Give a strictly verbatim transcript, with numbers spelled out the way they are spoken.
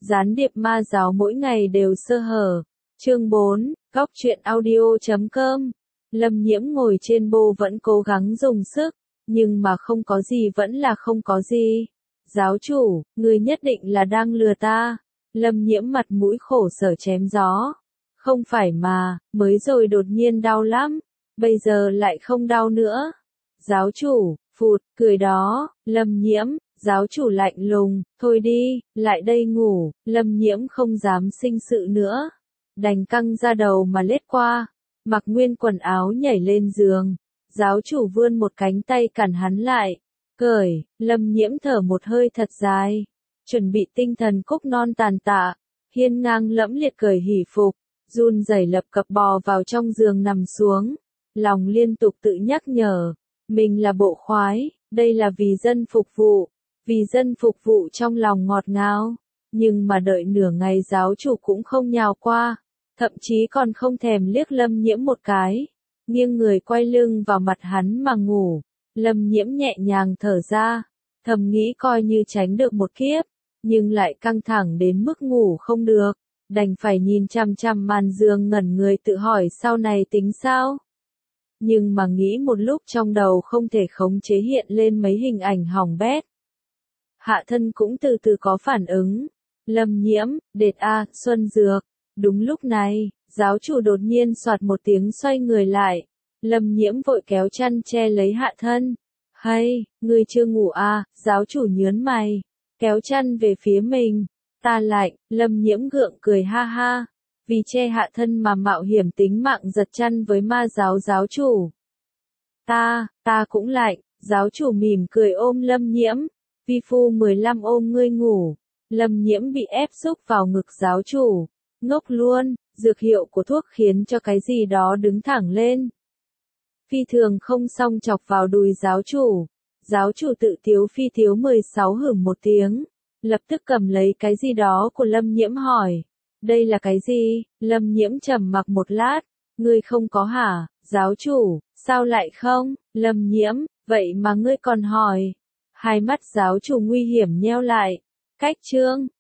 Gián điệp ma giáo mỗi ngày đều sơ hở. Chương bốn, Góc truyện audio chấm com. Lâm Nhiễm ngồi trên bô vẫn cố gắng dùng sức, nhưng mà không có gì vẫn là không có gì. Giáo chủ, người nhất định là đang lừa ta. Lâm Nhiễm mặt mũi khổ sở chém gió. Không phải mà, mới rồi đột nhiên đau lắm, bây giờ lại không đau nữa. Giáo chủ, phụt, cười đó, Lâm Nhiễm, giáo chủ lạnh lùng, thôi đi, lại đây ngủ. Lâm Nhiễm không dám sinh sự nữa, đành căng ra đầu mà lết qua, mặc nguyên quần áo nhảy lên giường. Giáo chủ vươn một cánh tay cản hắn lại, cởi. Lâm Nhiễm thở một hơi thật dài, chuẩn bị tinh thần cúc non tàn tạ, hiên ngang lẫm liệt cởi hỉ phục, run rẩy lập cập bò vào trong giường nằm xuống, lòng liên tục tự nhắc nhở, mình là bộ khoái, đây là vì dân phục vụ, vì dân phục vụ trong lòng ngọt ngào. Nhưng mà đợi nửa ngày giáo chủ cũng không nhào qua, thậm chí còn không thèm liếc Lâm Nhiễm một cái, nghiêng người quay lưng vào mặt hắn mà ngủ. Lâm Nhiễm nhẹ nhàng thở ra, thầm nghĩ coi như tránh được một kiếp, nhưng lại căng thẳng đến mức ngủ không được, đành phải nhìn chằm chằm màn giường ngẩn người tự hỏi sau này tính sao. Nhưng mà nghĩ một lúc trong đầu không thể khống chế hiện lên mấy hình ảnh hỏng bét. Hạ thân cũng từ từ có phản ứng. Lâm Nhiễm, đệt a, Xuân Dược. Đúng lúc này, giáo chủ đột nhiên soạt một tiếng xoay người lại. Lâm Nhiễm vội kéo chăn che lấy hạ thân. Hay, ngươi chưa ngủ à? Giáo chủ nhớn mày, kéo chăn về phía mình. Ta lạnh. Lâm Nhiễm gượng cười ha ha, vì che hạ thân mà mạo hiểm tính mạng giật chăn với ma giáo giáo chủ. Ta, ta cũng lạnh. Giáo chủ mỉm cười ôm Lâm Nhiễm. Vi phu mười lăm ôm ngươi ngủ. Lâm Nhiễm bị ép xúc vào ngực giáo chủ. Ngốc luôn, dược hiệu của thuốc khiến cho cái gì đó đứng thẳng lên. Phi thường không song chọc vào đùi giáo chủ. Giáo chủ tự tiếu phi tiếu mười sáu hửng một tiếng, lập tức cầm lấy cái gì đó của Lâm Nhiễm hỏi. Đây là cái gì? Lâm Nhiễm trầm mặc một lát. Ngươi không có hả? Giáo chủ, sao lại không? Lâm Nhiễm, vậy mà ngươi còn hỏi. Hai mắt giáo chủ nguy hiểm nheo lại. Cách chương.